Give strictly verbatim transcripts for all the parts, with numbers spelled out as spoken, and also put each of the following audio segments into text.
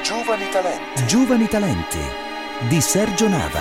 Giovani Talenti. Giovani Talenti di Sergio Nava.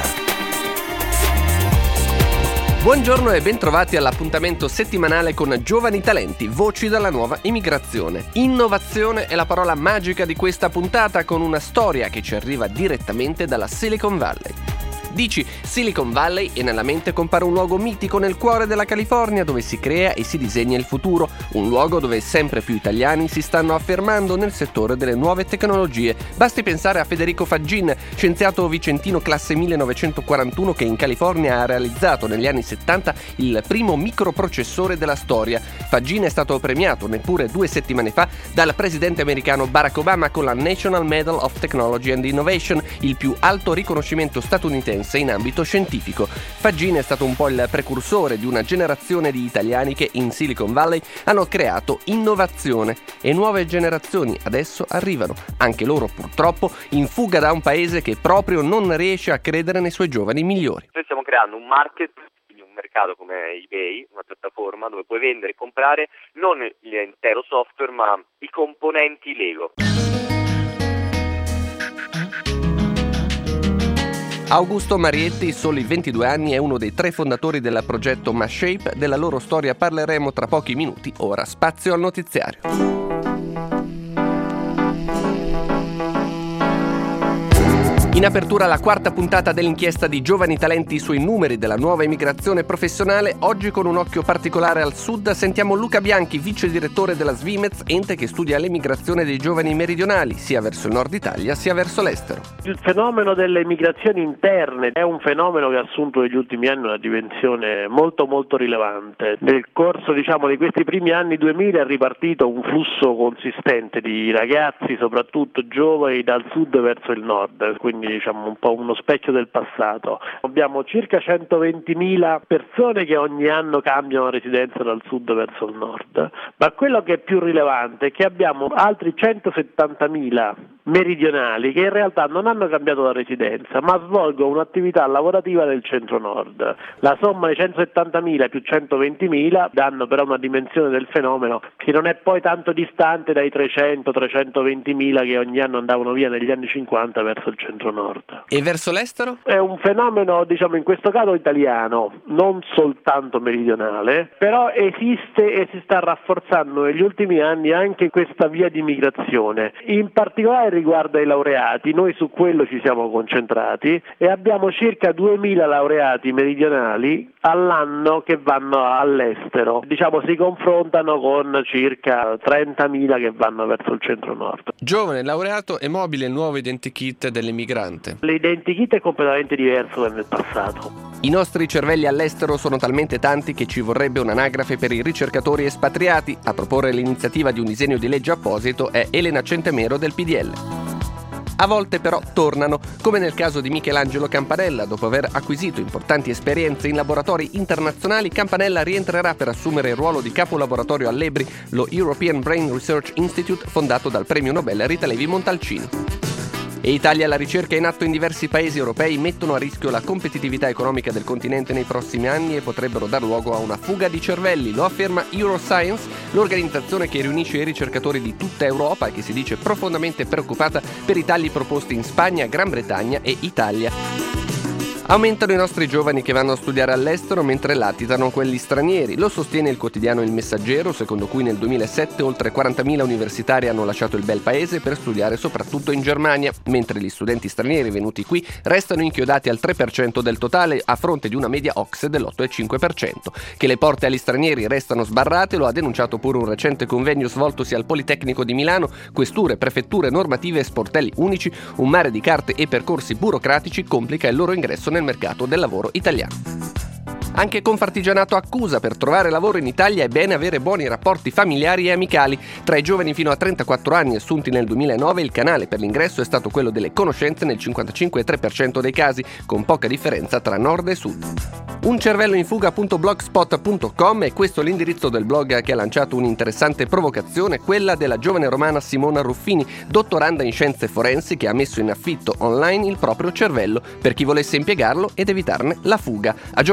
Buongiorno e bentrovati all'appuntamento settimanale con Giovani Talenti, voci dalla nuova immigrazione. Innovazione è la parola magica di questa puntata, con una storia che ci arriva direttamente dalla Silicon Valley. Dici Silicon Valley e nella mente compare un luogo mitico nel cuore della California, dove si crea e si disegna il futuro, un luogo dove sempre più italiani si stanno affermando nel settore delle nuove tecnologie. Basti pensare a Federico Faggin, scienziato vicentino classe millenovecentoquarantuno, che in California ha realizzato negli anni settanta il primo microprocessore della storia. Faggin è stato premiato neppure due settimane fa dal presidente americano Barack Obama con la National Medal of Technology and Innovation, il più alto riconoscimento statunitense in ambito scientifico. Faggin è stato un po' il precursore di una generazione di italiani che in Silicon Valley hanno creato innovazione, e nuove generazioni adesso arrivano, anche loro purtroppo in fuga da un paese che proprio non riesce a credere nei suoi giovani migliori. Noi stiamo creando un market, quindi un mercato come eBay, una piattaforma dove puoi vendere e comprare non l'intero software ma i componenti Lego. Augusto Marietti, soli ventidue anni, è uno dei tre fondatori del progetto Mashape. Della loro storia parleremo tra pochi minuti. Ora spazio al notiziario. In apertura la quarta puntata dell'inchiesta di Giovani Talenti sui numeri della nuova immigrazione professionale. Oggi con un occhio particolare al sud sentiamo Luca Bianchi, vice direttore della Svimez, ente che studia l'emigrazione dei giovani meridionali, sia verso il nord Italia sia verso l'estero. Il fenomeno delle migrazioni interne è un fenomeno che ha assunto negli ultimi anni una dimensione molto molto rilevante. Nel corso diciamo di questi primi anni duemila è ripartito un flusso consistente di ragazzi, soprattutto giovani, dal sud verso il nord, quindi diciamo un po' uno specchio del passato. Abbiamo circa centoventimila persone che ogni anno cambiano residenza dal sud verso il nord, ma quello che è più rilevante è che abbiamo altri centosettantamila meridionali che in realtà non hanno cambiato la residenza ma svolgono un'attività lavorativa nel centro-nord. La somma di centosettantamila più centoventimila danno però una dimensione del fenomeno che non è poi tanto distante dai trecento trecentoventimila che ogni anno andavano via negli anni cinquanta verso il centro-nord. E verso l'estero? È un fenomeno, diciamo in questo caso italiano, non soltanto meridionale, però esiste e si sta rafforzando negli ultimi anni anche questa via di migrazione. In particolare riguarda i laureati, noi su quello ci siamo concentrati e abbiamo circa duemila laureati meridionali all'anno che vanno all'estero. Diciamo si confrontano con circa trentamila che vanno verso il centro-nord. Giovane, laureato e mobile, il nuovo identikit dell'immigrante. L'identikit è completamente diverso dal nel passato. I nostri cervelli all'estero sono talmente tanti che ci vorrebbe un'anagrafe per i ricercatori espatriati. A proporre l'iniziativa di un disegno di legge apposito è Elena Centemero del P D L. A volte però tornano, come nel caso di Michelangelo Campanella. Dopo aver acquisito importanti esperienze in laboratori internazionali, Campanella rientrerà per assumere il ruolo di capo laboratorio all'Ebri, lo European Brain Research Institute, fondato dal premio Nobel Rita Levi Montalcini. E Italia, la ricerca in atto in diversi paesi europei mettono a rischio la competitività economica del continente nei prossimi anni e potrebbero dar luogo a una fuga di cervelli. Lo afferma Euroscience, l'organizzazione che riunisce i ricercatori di tutta Europa e che si dice profondamente preoccupata per i tagli proposti in Spagna, Gran Bretagna e Italia. Aumentano i nostri giovani che vanno a studiare all'estero mentre latitano quelli stranieri. Lo sostiene il quotidiano Il Messaggero, secondo cui nel duemilasette oltre quarantamila universitari hanno lasciato il bel paese per studiare soprattutto in Germania, mentre gli studenti stranieri venuti qui restano inchiodati al tre per cento del totale, a fronte di una media O C S E dell'otto virgola cinque per cento. Che le porte agli stranieri restano sbarrate lo ha denunciato pure un recente convegno svoltosi al Politecnico di Milano. Questure, prefetture, normative e sportelli unici, un mare di carte e percorsi burocratici complica il loro ingresso nel mercato del lavoro italiano. Anche Confartigianato accusa: per trovare lavoro in Italia è bene avere buoni rapporti familiari e amicali. Tra i giovani fino a trentaquattro anni assunti nel duemilanove il canale per l'ingresso è stato quello delle conoscenze nel cinquantacinque virgola tre per cento dei casi, con poca differenza tra nord e sud. Un cervello in fuga punto blogspot punto com è questo l'indirizzo del blog che ha lanciato un'interessante provocazione, quella della giovane romana Simona Ruffini, dottoranda in scienze forensi, che ha messo in affitto online il proprio cervello per chi volesse impiegarlo ed evitarne la fuga. A Giovani Talenti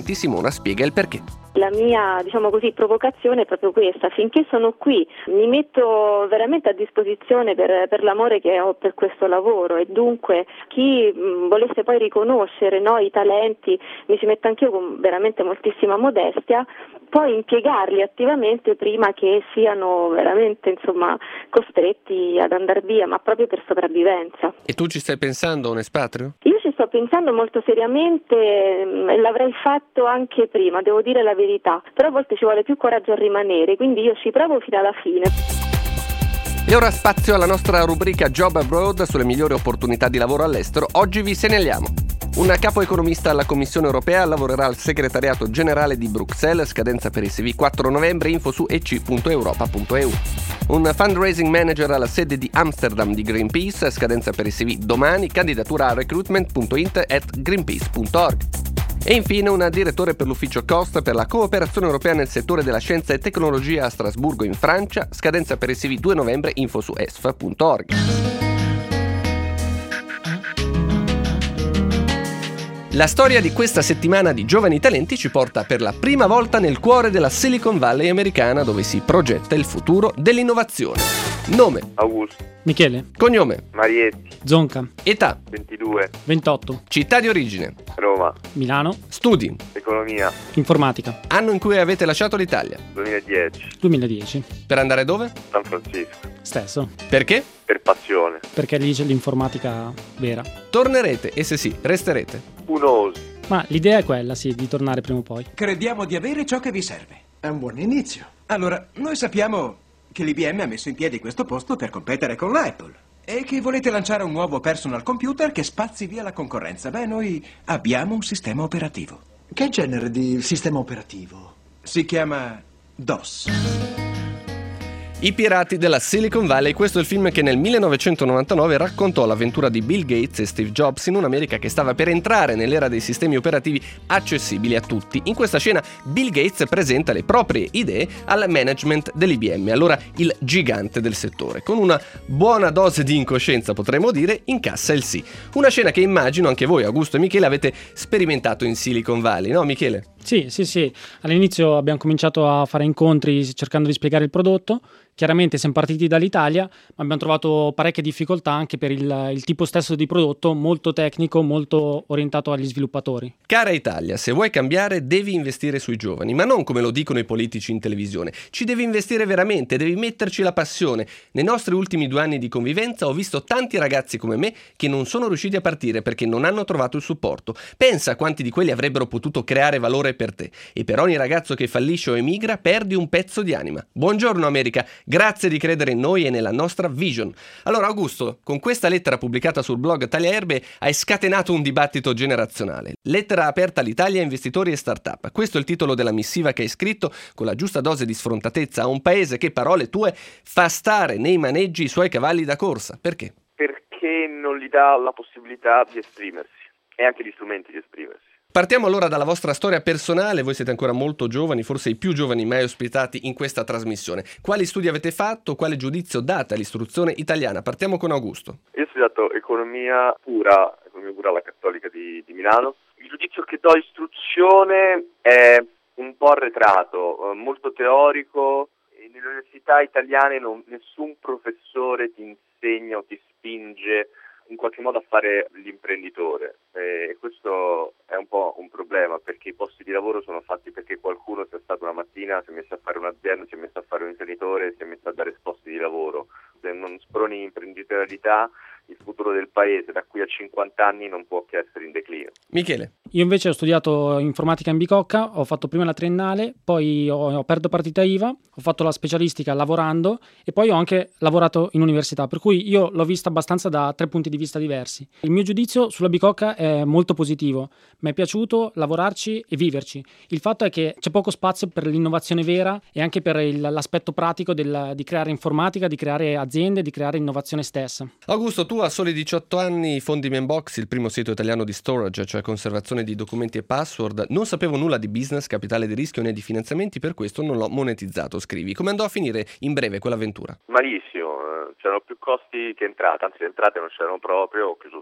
Talenti Simona spiega il perché. La mia, diciamo così, provocazione è proprio questa: finché sono qui mi metto veramente a disposizione per, per l'amore che ho per questo lavoro, e dunque chi mh, volesse poi riconoscere, no, i talenti, mi ci metto anch'io con veramente moltissima modestia, poi impiegarli attivamente prima che siano veramente, insomma, costretti ad andare via, ma proprio per sopravvivenza. E tu ci stai pensando a un espatrio? Io ci sto pensando molto seriamente, e l'avrei fatto anche prima, devo dire la verità, però a volte ci vuole più coraggio a rimanere, quindi io ci provo fino alla fine. E ora spazio alla nostra rubrica Job Abroad sulle migliori opportunità di lavoro all'estero. Oggi vi segnaliamo. Un capo economista alla Commissione Europea lavorerà al segretariato generale di Bruxelles, scadenza per i C V quattro novembre, info su e c punto europa punto e u. Un fundraising manager alla sede di Amsterdam di Greenpeace, scadenza per i C V domani, candidatura a recruitment punto int at greenpeace punto org. E infine un direttore per l'ufficio C O S T per la cooperazione europea nel settore della scienza e tecnologia a Strasburgo in Francia, scadenza per i C V due novembre, info su e s f punto org. La storia di questa settimana di giovani talenti ci porta per la prima volta nel cuore della Silicon Valley americana, dove si progetta il futuro dell'innovazione. Nome: Augusto. Michele. Cognome: Marietti. Zonca. Età: ventidue. ventotto. città di origine: Roma. Milano. studi: Economia. Informatica. anno in cui avete lasciato l'Italia. duemiladieci. duemiladieci. Per andare dove? San Francisco. Stesso. Perché? Per passione. Perché lì c'è l'informatica vera. Tornerete e se sì, resterete. Unosi. Ma l'idea è quella, sì, di tornare prima o poi. Crediamo di avere ciò che vi serve. È un buon inizio. Allora, noi sappiamo che l'I B M ha messo in piedi questo posto per competere con l'Apple e che volete lanciare un nuovo personal computer che spazzi via la concorrenza. Beh, noi abbiamo un sistema operativo. Che genere di sistema operativo? Si chiama DOS. I pirati della Silicon Valley, questo è il film che nel millenovecentonovantanove raccontò l'avventura di Bill Gates e Steve Jobs in un'America che stava per entrare nell'era dei sistemi operativi accessibili a tutti. In questa scena Bill Gates presenta le proprie idee al management dell'I B M, allora il gigante del settore. Con una buona dose di incoscienza, potremmo dire, incassa il sì. Una scena che immagino anche voi, Augusto e Michele, avete sperimentato in Silicon Valley, no Michele? Sì, sì, sì. All'inizio abbiamo cominciato a fare incontri cercando di spiegare il prodotto. Chiaramente siamo partiti dall'Italia, ma abbiamo trovato parecchie difficoltà anche per il, il tipo stesso di prodotto, molto tecnico, molto orientato agli sviluppatori. Cara Italia, se vuoi cambiare devi investire sui giovani, ma non come lo dicono i politici in televisione. Ci devi investire veramente, devi metterci la passione. Nei nostri ultimi due anni di convivenza ho visto tanti ragazzi come me che non sono riusciti a partire perché non hanno trovato il supporto. Pensa a quanti di quelli avrebbero potuto creare valore per te. E per ogni ragazzo che fallisce o emigra perdi un pezzo di anima. Buongiorno America, grazie di credere in noi e nella nostra vision. Allora Augusto, con questa lettera pubblicata sul blog Tagliaerbe hai scatenato un dibattito generazionale. Lettera aperta all'Italia, investitori e start-up. Questo è il titolo della missiva che hai scritto con la giusta dose di sfrontatezza a un paese che, parole tue, fa stare nei maneggi i suoi cavalli da corsa. Perché? Perché non gli dà la possibilità di esprimersi e anche gli strumenti di esprimersi. Partiamo allora dalla vostra storia personale. Voi siete ancora molto giovani, forse i più giovani mai ospitati in questa trasmissione. Quali studi avete fatto? Quale giudizio date all'istruzione italiana? Partiamo con Augusto. Io ho studiato economia pura, economia pura alla Cattolica di, di Milano. Il giudizio che do all'istruzione è un po' arretrato, molto teorico. E nelle università italiane non, nessun professore ti insegna o ti spinge in qualche modo a fare l'imprenditore, e questo è un po' un problema, perché i posti di lavoro sono fatti perché qualcuno sia stato una mattina, si è messo a fare un'azienda, si è messo a fare un imprenditore, si è messo a dare posti di lavoro. Se non sproni imprenditorialità, il futuro del paese da qui a cinquanta anni non può che essere in declino. Michele. Io invece ho studiato informatica in Bicocca, ho fatto prima la triennale, poi ho, ho aperto partita I V A, ho fatto la specialistica lavorando e poi ho anche lavorato in università, per cui io l'ho vista abbastanza da tre punti di vista diversi. Il mio giudizio sulla Bicocca è molto positivo, mi è piaciuto lavorarci e viverci. Il fatto è che c'è poco spazio per l'innovazione vera e anche per il, l'aspetto pratico del, di creare informatica, di creare aziende, di creare innovazione stessa. Augusto, tu a soli diciotto anni fondi Membox, il primo sito italiano di storage, cioè conservazione di documenti e password. Non sapevo nulla di business, capitale di rischio né di finanziamenti, per questo non l'ho monetizzato, scrivi. Come andò a finire in breve quell'avventura? Malissimo, c'erano più costi che entrate, anzi le entrate non c'erano proprio, ho chiuso tutto.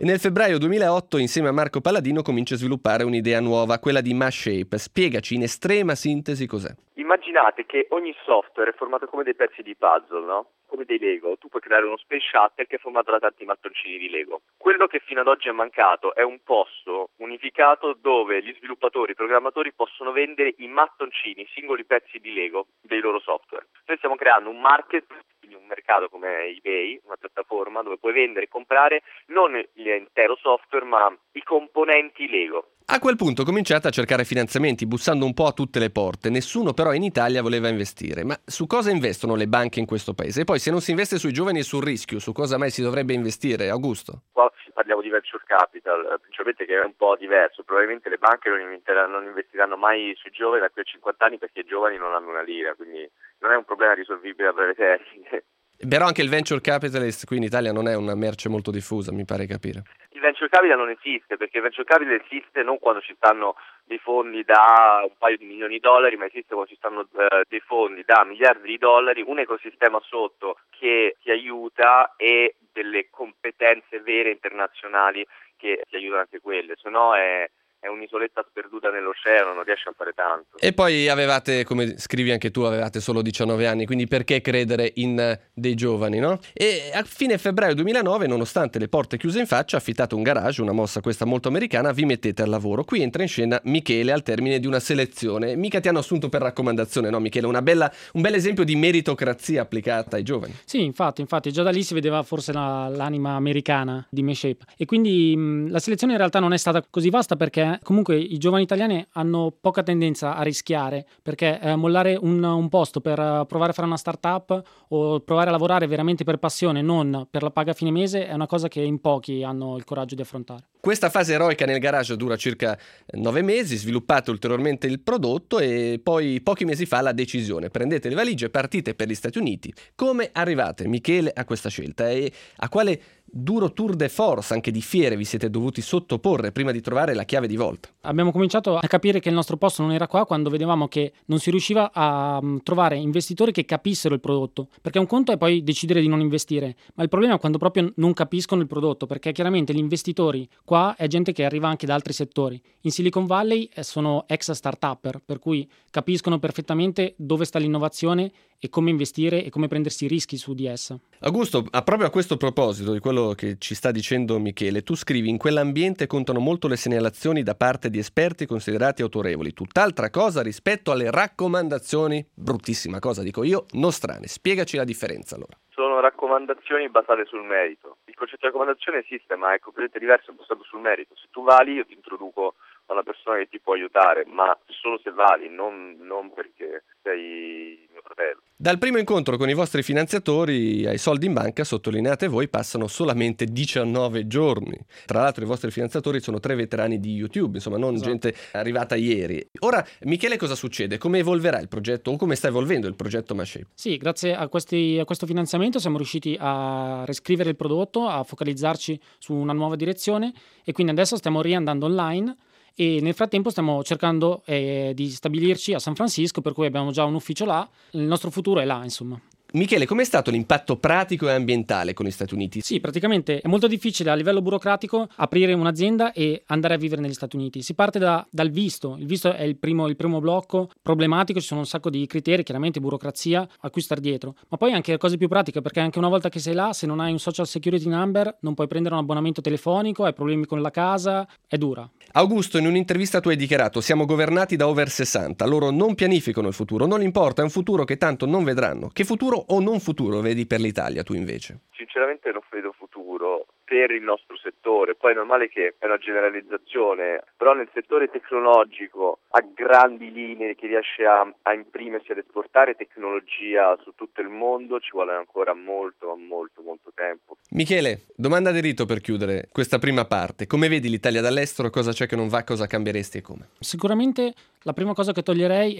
E nel febbraio duemilaotto, insieme a Marco Palladino, comincia a sviluppare un'idea nuova, quella di MaShape. Spiegaci in estrema sintesi cos'è. Immaginate che ogni software è formato come dei pezzi di puzzle, no? Come dei Lego. Tu puoi creare uno Space Shuttle che è formato da tanti mattoncini di Lego. Quello che fino ad oggi è mancato è un posto unificato dove gli sviluppatori, i programmatori possono vendere i mattoncini, i singoli pezzi di Lego dei loro software. Noi stiamo creando un market, quindi un mercato come eBay, una piattaforma dove puoi vendere e comprare non l'intero software ma i componenti Lego. A quel punto cominciate a cercare finanziamenti, bussando un po' a tutte le porte. Nessuno però in Italia voleva investire. Ma su cosa investono le banche in questo paese? E poi se non si investe sui giovani e sul rischio, su cosa mai si dovrebbe investire, Augusto? Qua parliamo di venture capital, principalmente, che è un po' diverso. Probabilmente le banche non investiranno, non investiranno mai sui giovani da qui a cinquanta anni perché i giovani non hanno una lira, quindi non è un problema risolvibile a breve termine. Però anche il venture capitalist qui in Italia non è una merce molto diffusa, mi pare capire. Il venture capital non esiste, perché il venture capital esiste non quando ci stanno dei fondi da un paio di milioni di dollari, ma esiste quando ci stanno eh, dei fondi da miliardi di dollari, un ecosistema sotto che ti aiuta e delle competenze vere internazionali che ti aiutano anche quelle, se no è... è un'isoletta sperduta nell'oceano, non riesce a fare tanto. E poi avevate, come scrivi anche tu, avevate solo diciannove anni, quindi perché credere in dei giovani, no? E a fine febbraio duemilanove, nonostante le porte chiuse in faccia, affittate un garage, una mossa questa molto americana, vi mettete al lavoro. Qui entra in scena Michele al termine di una selezione. Mica ti hanno assunto per raccomandazione, no Michele? Una bella, un bel esempio di meritocrazia applicata ai giovani. Sì, infatti, infatti, già da lì si vedeva forse la, l'anima americana di MaShape. E quindi mh, la selezione in realtà non è stata così vasta perché comunque i giovani italiani hanno poca tendenza a rischiare, perché eh, mollare un, un posto per uh, provare a fare una startup o provare a lavorare veramente per passione, non per la paga a fine mese, è una cosa che in pochi hanno il coraggio di affrontare. Questa fase eroica nel garage dura circa nove mesi, sviluppate ulteriormente il prodotto e poi pochi mesi fa la decisione. Prendete le valigie e partite per gli Stati Uniti. Come arrivate, Michele, a questa scelta e a quale duro tour de force, anche di fiere, vi siete dovuti sottoporre prima di trovare la chiave di volta? Abbiamo cominciato a capire che il nostro posto non era qua quando vedevamo che non si riusciva a um, trovare investitori che capissero il prodotto, perché un conto è poi decidere di non investire, ma il problema è quando proprio non capiscono il prodotto, perché chiaramente gli investitori qua è gente che arriva anche da altri settori. In Silicon Valley sono ex start-upper, per cui capiscono perfettamente dove sta l'innovazione e come investire e come prendersi rischi su di essa. Augusto, a proprio a questo proposito di quello che ci sta dicendo Michele, tu scrivi: in quell'ambiente contano molto le segnalazioni da parte di esperti considerati autorevoli, tutt'altra cosa rispetto alle raccomandazioni, bruttissima cosa dico io, nostrane. Spiegaci la differenza allora. Sono raccomandazioni basate sul merito. Il concetto di raccomandazione esiste, ma è completamente diverso, è basato sul merito. Se tu vali, io ti introduco a una persona che ti può aiutare, ma solo se vali, non, non perché sei mio fratello. Dal primo incontro con i vostri finanziatori ai soldi in banca, sottolineate voi, passano solamente diciannove giorni. Tra l'altro i vostri finanziatori sono tre veterani di YouTube, insomma non esatto. gente arrivata ieri. Ora, Michele, cosa succede? Come evolverà il progetto o come sta evolvendo il progetto MaShape? Sì, grazie a, questi, a questo finanziamento siamo riusciti a riscrivere il prodotto, a focalizzarci su una nuova direzione e quindi adesso stiamo riandando online. E nel frattempo stiamo cercando eh, di stabilirci a San Francisco, per cui abbiamo già un ufficio là, il nostro futuro è là, insomma. Michele, com'è stato l'impatto pratico e ambientale con gli Stati Uniti? Sì, praticamente è molto difficile a livello burocratico aprire un'azienda e andare a vivere negli Stati Uniti. Si parte da, dal visto, il visto è il primo, il primo blocco problematico, ci sono un sacco di criteri, chiaramente burocrazia a cui star dietro, ma poi anche cose più pratiche, perché anche una volta che sei là, se non hai un social security number non puoi prendere un abbonamento telefonico, hai problemi con la casa, è dura. Augusto, in un'intervista tu hai dichiarato: siamo governati da over sessanta, loro non pianificano il futuro, non importa, è un futuro che tanto non vedranno. Che futuro o non futuro vedi per l'Italia tu invece? Sinceramente non vedo futuro per il nostro settore, poi è normale che è una generalizzazione, però nel settore tecnologico a grandi linee che riesce a, a imprimersi, ad esportare tecnologia su tutto il mondo ci vuole ancora molto, molto, molto tempo. Michele, domanda di rito per chiudere questa prima parte: come vedi l'Italia dall'estero, cosa c'è che non va, cosa cambieresti e come? Sicuramente la prima cosa che toglierei è che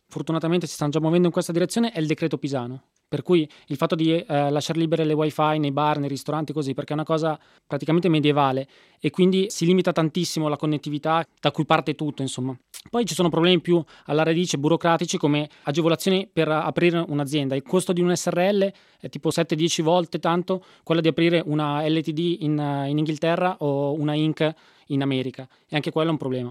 fortunatamente si stanno già muovendo in questa direzione, è il decreto Pisano. Per cui il fatto di eh, lasciare libere le wifi nei bar, nei ristoranti, così, perché è una cosa praticamente medievale e quindi si limita tantissimo la connettività da cui parte tutto, insomma. Poi ci sono problemi più alla radice burocratici come agevolazioni per aprire un'azienda. Il costo di un S R L è tipo sette dieci volte tanto quello di aprire una L T D in, in Inghilterra o una Inc in America, e anche quello è un problema.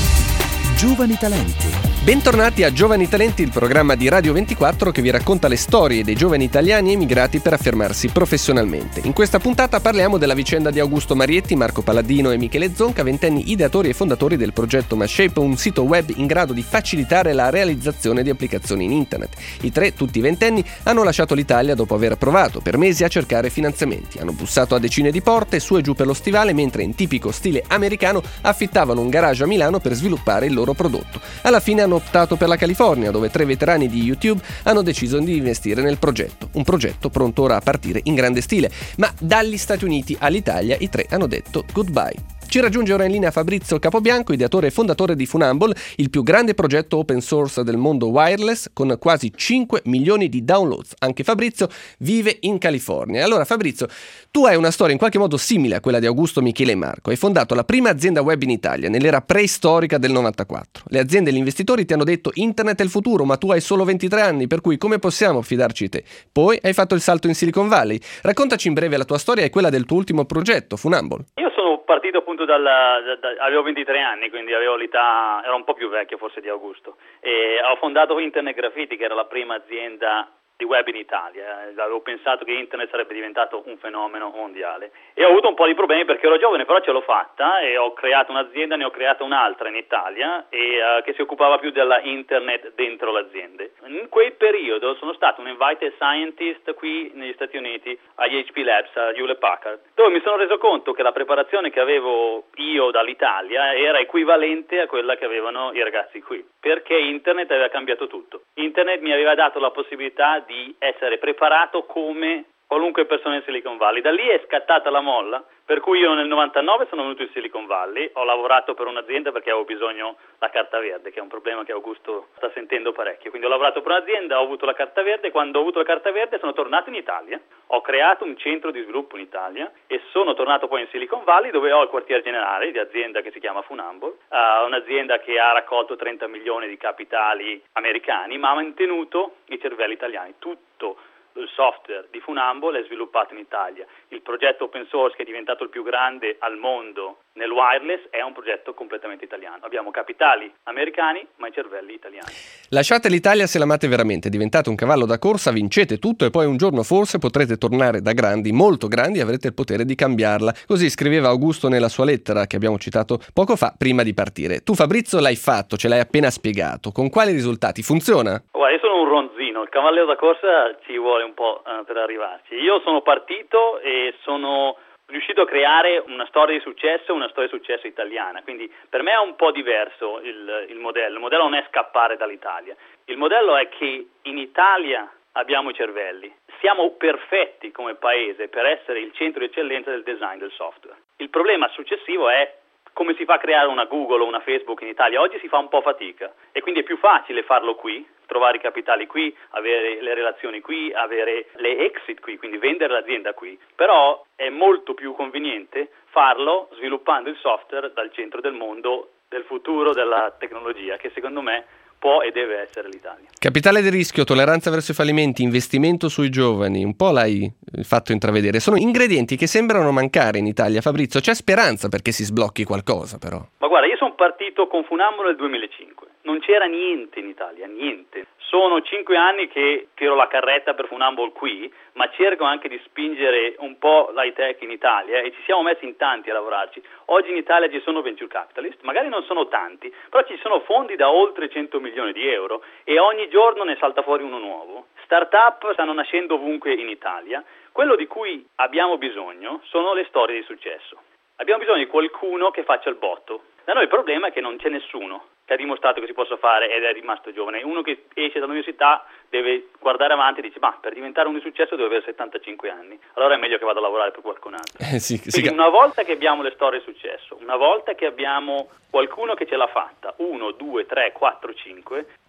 Giovani talenti. Bentornati a Giovani Talenti, il programma di Radio ventiquattro che vi racconta le storie dei giovani italiani emigrati per affermarsi professionalmente. In questa puntata parliamo della vicenda di Augusto Marietti, Marco Palladino e Michele Zonca, ventenni ideatori e fondatori del progetto Mashape, un sito web in grado di facilitare la realizzazione di applicazioni in internet. I tre, tutti ventenni, hanno lasciato l'Italia dopo aver provato per mesi a cercare finanziamenti. Hanno bussato a decine di porte, su e giù per lo stivale, mentre in tipico stile americano affittavano un garage a Milano per sviluppare il loro prodotto. Alla fine hanno optato per la California, dove tre veterani di YouTube hanno deciso di investire nel progetto. Un progetto pronto ora a partire in grande stile. Ma dagli Stati Uniti all'Italia i tre hanno detto goodbye. Ci raggiunge ora in linea Fabrizio Capobianco, ideatore e fondatore di Funambole, il più grande progetto open source del mondo wireless, con quasi cinque milioni di downloads. Anche Fabrizio vive in California. Allora Fabrizio, tu hai una storia in qualche modo simile a quella di Augusto, Michele e Marco. Hai fondato la prima azienda web in Italia, nell'era preistorica del novantaquattro. Le aziende e gli investitori ti hanno detto internet è il futuro, ma tu hai solo ventitré anni, per cui come possiamo fidarci di te? Poi hai fatto il salto in Silicon Valley. Raccontaci in breve la tua storia e quella del tuo ultimo progetto, Funambole. Io sono partito appunto dalla, da, da, avevo ventitré anni, quindi avevo l'età, ero un po' più vecchio forse di Augusto, e ho fondato Internet Graffiti, che era la prima azienda di web in Italia. Avevo pensato che internet sarebbe diventato un fenomeno mondiale e ho avuto un po' di problemi perché ero giovane, però ce l'ho fatta e ho creato un'azienda, ne ho creata un'altra in Italia e uh, che si occupava più della internet dentro l'azienda. In quel periodo sono stato un invited scientist qui negli Stati Uniti agli H P Labs, a Hewlett Packard, dove mi sono reso conto che la preparazione che avevo io dall'Italia era equivalente a quella che avevano i ragazzi qui, perché internet aveva cambiato tutto. Internet mi aveva dato la possibilità di essere preparato come qualunque persona in Silicon Valley. Da lì è scattata la molla, per cui io nel novantanove sono venuto in Silicon Valley, ho lavorato per un'azienda perché avevo bisogno la carta verde, che è un problema che Augusto sta sentendo parecchio. Quindi ho lavorato per un'azienda, ho avuto la carta verde, quando ho avuto la carta verde sono tornato in Italia, ho creato un centro di sviluppo in Italia e sono tornato poi in Silicon Valley, dove ho il quartier generale di azienda che si chiama Funambole, uh, un'azienda che ha raccolto trenta milioni di capitali americani, ma ha mantenuto i cervelli italiani. Tutto il software di Funambole è sviluppato in Italia. Il progetto open source, che è diventato il più grande al mondo nel wireless, è un progetto completamente italiano. Abbiamo capitali americani, ma i cervelli italiani. Lasciate l'Italia se l'amate veramente, diventate un cavallo da corsa, vincete tutto e poi un giorno forse potrete tornare da grandi, molto grandi, e avrete il potere di cambiarla. Così scriveva Augusto nella sua lettera che abbiamo citato poco fa, prima di partire. Tu Fabrizio l'hai fatto, ce l'hai appena spiegato. Con quali risultati? Funziona? Guarda, io sono un ronzino, il cavaliere da corsa ci vuole un po' uh, per arrivarci. Io sono partito e sono riuscito a creare una storia di successo, una storia di successo italiana, quindi per me è un po' diverso il, il modello. Il modello non è scappare dall'Italia, il modello è che in Italia abbiamo i cervelli, siamo perfetti come paese per essere il centro di eccellenza del design del software. Il problema successivo è come si fa a creare una Google o una Facebook in Italia. Oggi si fa un po' fatica e quindi è più facile farlo qui, trovare i capitali qui, avere le relazioni qui, avere le exit qui, quindi vendere l'azienda qui. Però è molto più conveniente farlo sviluppando il software dal centro del mondo, del futuro della tecnologia, che secondo me può e deve essere l'Italia. Capitale di rischio, tolleranza verso i fallimenti, investimento sui giovani, un po' l'hai fatto intravedere. Sono ingredienti che sembrano mancare in Italia. Fabrizio, c'è speranza perché si sblocchi qualcosa però? Ma guarda, io sono partito con Funambole nel duemilacinque, non c'era niente in Italia, niente. Sono cinque anni che tiro la carretta per Funambole qui, ma cerco anche di spingere un po' l'high tech in Italia e ci siamo messi in tanti a lavorarci. Oggi in Italia ci sono venture capitalist, magari non sono tanti, però ci sono fondi da oltre cento milioni di euro e ogni giorno ne salta fuori uno nuovo. Startup stanno nascendo ovunque in Italia. Quello di cui abbiamo bisogno sono le storie di successo. Abbiamo bisogno di qualcuno che faccia il botto. Da noi il problema è che non c'è nessuno che ha dimostrato che si possa fare ed è rimasto giovane. Uno che esce dall'università deve guardare avanti e dice ma per diventare un di successo deve avere settantacinque anni, allora è meglio che vada a lavorare per qualcun altro. Eh, sì, Quindi sì. Una volta che abbiamo le storie di successo, una volta che abbiamo qualcuno che ce l'ha fatta, uno, due, tre, quattro, cinque,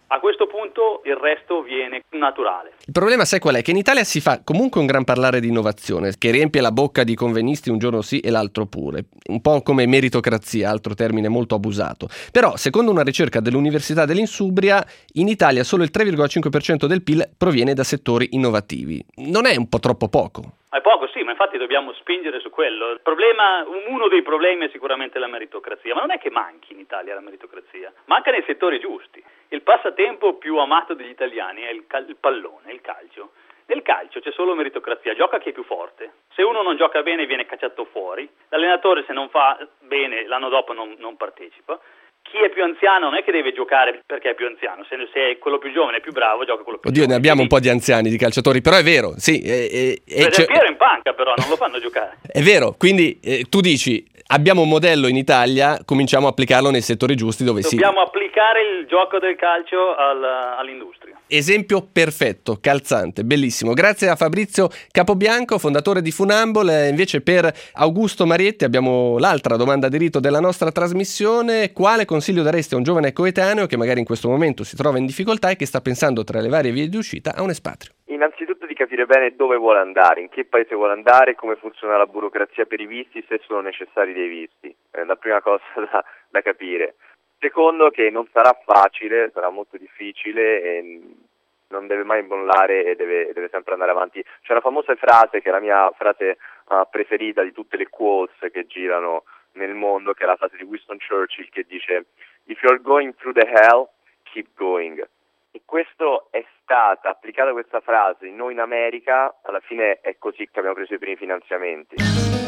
A questo punto il resto viene naturale. Il problema sai qual è? Che in Italia si fa comunque un gran parlare di innovazione, che riempie la bocca di convenisti un giorno sì e l'altro pure. Un po' come meritocrazia, altro termine molto abusato. Però, secondo una ricerca dell'Università dell'Insubria, in Italia solo il tre virgola cinque per cento del P I L proviene da settori innovativi. Non è un po' troppo poco? È poco, sì, ma infatti dobbiamo spingere su quello. Il problema, uno dei problemi è sicuramente la meritocrazia, ma non è che manchi in Italia la meritocrazia, manca nei settori giusti. Il passatempo più amato degli italiani è il, cal- il pallone, il calcio. Nel calcio c'è solo meritocrazia, gioca chi è più forte. Se uno non gioca bene viene cacciato fuori, l'allenatore se non fa bene l'anno dopo non, non partecipa. Chi è più anziano non è che deve giocare perché è più anziano, se, se è quello più giovane è più bravo, gioca quello più Oddio, giovane. ne abbiamo Quindi, un po' di anziani, di calciatori, però è vero, sì. E, e, per cioè, Piero in panca però, non lo fanno giocare. È vero, quindi eh, tu dici, abbiamo un modello in Italia, cominciamo a applicarlo nei settori giusti dove si... Dobbiamo applicare il gioco del calcio al, all'industria. Esempio perfetto, calzante, bellissimo. Grazie a Fabrizio Capobianco, fondatore di Funambol. E invece per Augusto Marietti abbiamo l'altra domanda di rito della nostra trasmissione. Quale consiglio daresti a un giovane coetaneo che magari in questo momento si trova in difficoltà e che sta pensando tra le varie vie di uscita a un espatrio? Innanzitutto di capire bene dove vuole andare, in che paese vuole andare, come funziona la burocrazia per i visti, se sono necessari dei visti. È la prima cosa da, da capire. Secondo, che non sarà facile, sarà molto difficile e non deve mai mollare e deve, deve sempre andare avanti. C'è una famosa frase che è la mia frase uh, preferita di tutte le quotes che girano nel mondo, che è la frase di Winston Churchill che dice "If you're going through the hell, keep going". E questo è stata applicata questa frase noi in America, alla fine è così che abbiamo preso i primi finanziamenti.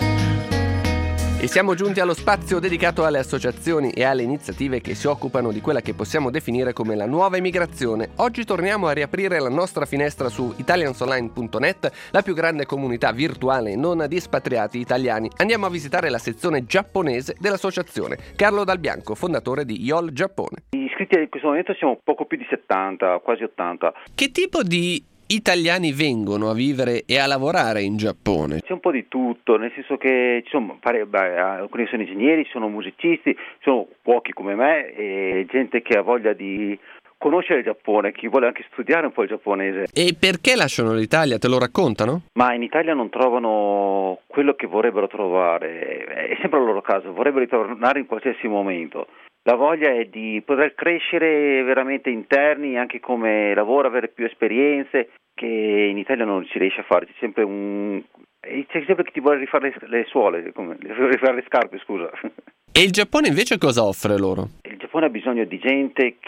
E siamo giunti allo spazio dedicato alle associazioni e alle iniziative che si occupano di quella che possiamo definire come la nuova immigrazione. Oggi torniamo a riaprire la nostra finestra su italians online punto net, la più grande comunità virtuale non di espatriati italiani. Andiamo a visitare la sezione giapponese dell'associazione. Carlo Dal Bianco, fondatore di Y O L Giappone. Gli iscritti in questo momento siamo poco più di settanta, quasi ottanta. Che tipo di italiani vengono a vivere e a lavorare in Giappone? C'è un po' di tutto, nel senso che ci sono, beh, alcuni sono ingegneri, ci sono musicisti, ci sono pochi come me e gente che ha voglia di conoscere il Giappone, chi vuole anche studiare un po' il giapponese. E perché lasciano l'Italia? Te lo raccontano? Ma in Italia non trovano quello che vorrebbero trovare, è sempre il loro caso, vorrebbero ritornare in qualsiasi momento. La voglia è di poter crescere veramente interni, anche come lavoro, avere più esperienze, che in Italia non si riesce a fare. C'è sempre un... c'è sempre chi ti vuole rifare le, le suole, come, rifare le scarpe, scusa. E il Giappone invece cosa offre loro? Il Giappone ha bisogno di gente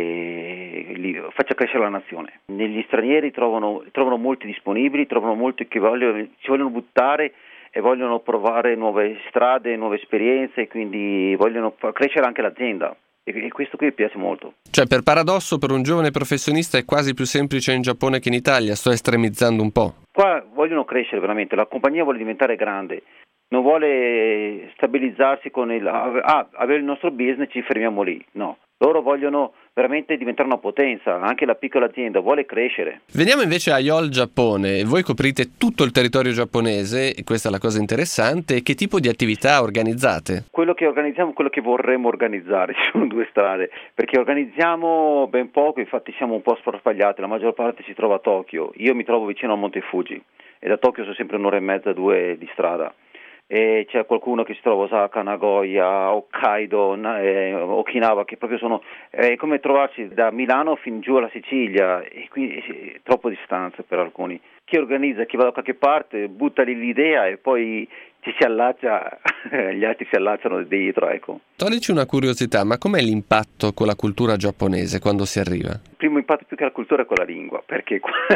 che li faccia crescere la nazione. Negli stranieri trovano, trovano molti disponibili, trovano molti che vogliono, ci vogliono buttare e vogliono provare nuove strade, nuove esperienze, quindi vogliono far crescere anche l'azienda. E questo qui mi piace molto. Cioè, per paradosso, per un giovane professionista è quasi più semplice in Giappone che in Italia. Sto estremizzando un po'. Qua vogliono crescere veramente, la compagnia vuole diventare grande, non vuole stabilizzarsi con il ah, avere il nostro business, ci fermiamo lì. No, loro vogliono veramente diventare una potenza, anche la piccola azienda vuole crescere. Veniamo invece a Y O L Giappone. Voi coprite tutto il territorio giapponese, e questa è la cosa interessante. Che tipo di attività organizzate? Quello che organizziamo, quello che vorremmo organizzare, ci sono due strade, perché organizziamo ben poco, infatti siamo un po' sparpagliati, la maggior parte si trova a Tokyo, io mi trovo vicino a Monte Fuji e da Tokyo sono sempre un'ora e mezza, due di strada. E c'è qualcuno che si trova a Osaka, Nagoya, Hokkaido, eh, Okinawa, che proprio sono è come trovarsi da Milano fin giù alla Sicilia, e quindi è troppo distanza per alcuni. Chi organizza, chi va da qualche parte, butta lì l'idea e poi ci si allaccia, gli altri si allacciano dietro, ecco. Toglici una curiosità, ma com'è l'impatto con la cultura giapponese quando si arriva? Il primo impatto più che la cultura è con la lingua, perché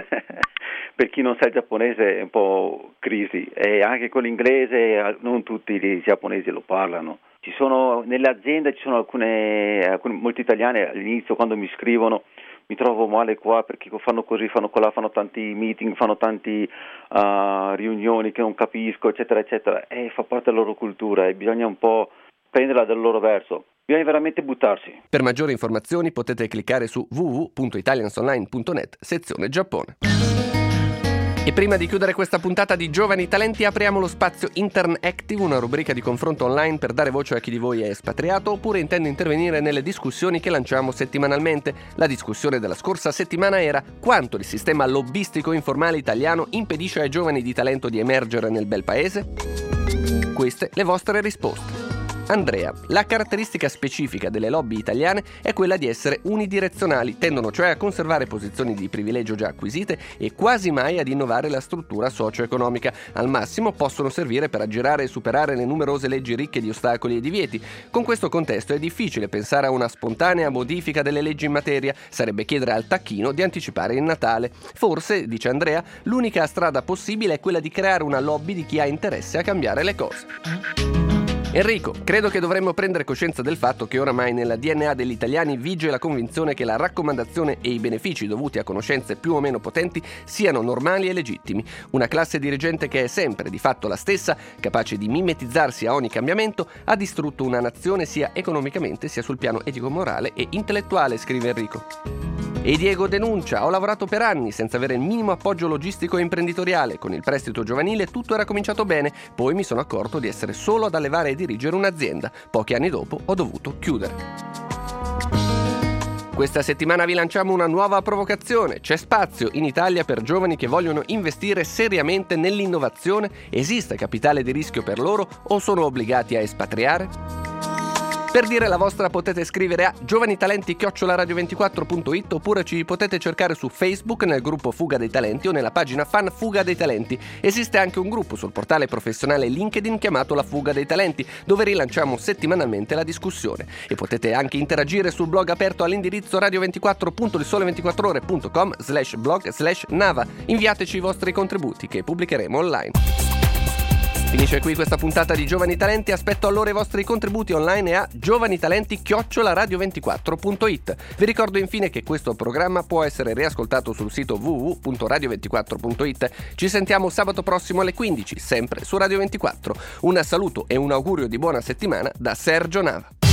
per chi non sa il giapponese è un po' crisi, e anche con l'inglese non tutti i giapponesi lo parlano. Ci sono nelle aziende, ci sono alcune, alcune molti italiani all'inizio quando mi scrivono mi trovo male qua perché fanno così, fanno colà, fanno tanti meeting, fanno tanti uh, riunioni che non capisco, eccetera, eccetera. E fa parte della loro cultura e bisogna un po' prenderla dal loro verso. Bisogna veramente buttarsi. Per maggiori informazioni potete cliccare su w w w punto italians online punto net, sezione Giappone. E prima di chiudere questa puntata di Giovani Talenti apriamo lo spazio Intern Active, una rubrica di confronto online per dare voce a chi di voi è espatriato oppure intende intervenire nelle discussioni che lanciamo settimanalmente. La discussione della scorsa settimana era: quanto il sistema lobbistico informale italiano impedisce ai giovani di talento di emergere nel bel paese? Queste le vostre risposte. Andrea: la caratteristica specifica delle lobby italiane è quella di essere unidirezionali, tendono cioè a conservare posizioni di privilegio già acquisite e quasi mai ad innovare la struttura socio-economica. Al massimo possono servire per aggirare e superare le numerose leggi ricche di ostacoli e divieti. Con questo contesto è difficile pensare a una spontanea modifica delle leggi in materia, sarebbe chiedere al tacchino di anticipare il Natale. Forse, dice Andrea, l'unica strada possibile è quella di creare una lobby di chi ha interesse a cambiare le cose. Enrico: credo che dovremmo prendere coscienza del fatto che oramai nella D N A degli italiani vige la convinzione che la raccomandazione e i benefici dovuti a conoscenze più o meno potenti siano normali e legittimi. Una classe dirigente che è sempre di fatto la stessa, capace di mimetizzarsi a ogni cambiamento, ha distrutto una nazione sia economicamente sia sul piano etico-morale e intellettuale, scrive Enrico. E Diego denuncia: ho lavorato per anni senza avere il minimo appoggio logistico e imprenditoriale. Con il prestito giovanile tutto era cominciato bene, poi mi sono accorto di essere solo ad allevare e dirigere un'azienda. Pochi anni dopo ho dovuto chiudere. Questa settimana vi lanciamo una nuova provocazione. C'è spazio in Italia per giovani che vogliono investire seriamente nell'innovazione? Esiste capitale di rischio per loro o sono obbligati a espatriare? Per dire la vostra potete scrivere a giovanitalenti chiocciola radio ventiquattro punto it oppure ci potete cercare su Facebook nel gruppo Fuga dei Talenti o nella pagina fan Fuga dei Talenti. Esiste anche un gruppo sul portale professionale LinkedIn chiamato La Fuga dei Talenti, dove rilanciamo settimanalmente la discussione. E potete anche interagire sul blog aperto all'indirizzo radio ventiquattro punto il sole ventiquattro ore punto com slash blog slash nava. Inviateci i vostri contributi che pubblicheremo online. Finisce qui questa puntata di Giovani Talenti, aspetto allora i vostri contributi online a giovanitalenti chiocciola radio ventiquattro punto it. Vi ricordo infine che questo programma può essere riascoltato sul sito w w w punto radio ventiquattro punto it. Ci sentiamo sabato prossimo alle quindici, sempre su Radio ventiquattro. Un saluto e un augurio di buona settimana da Sergio Nava.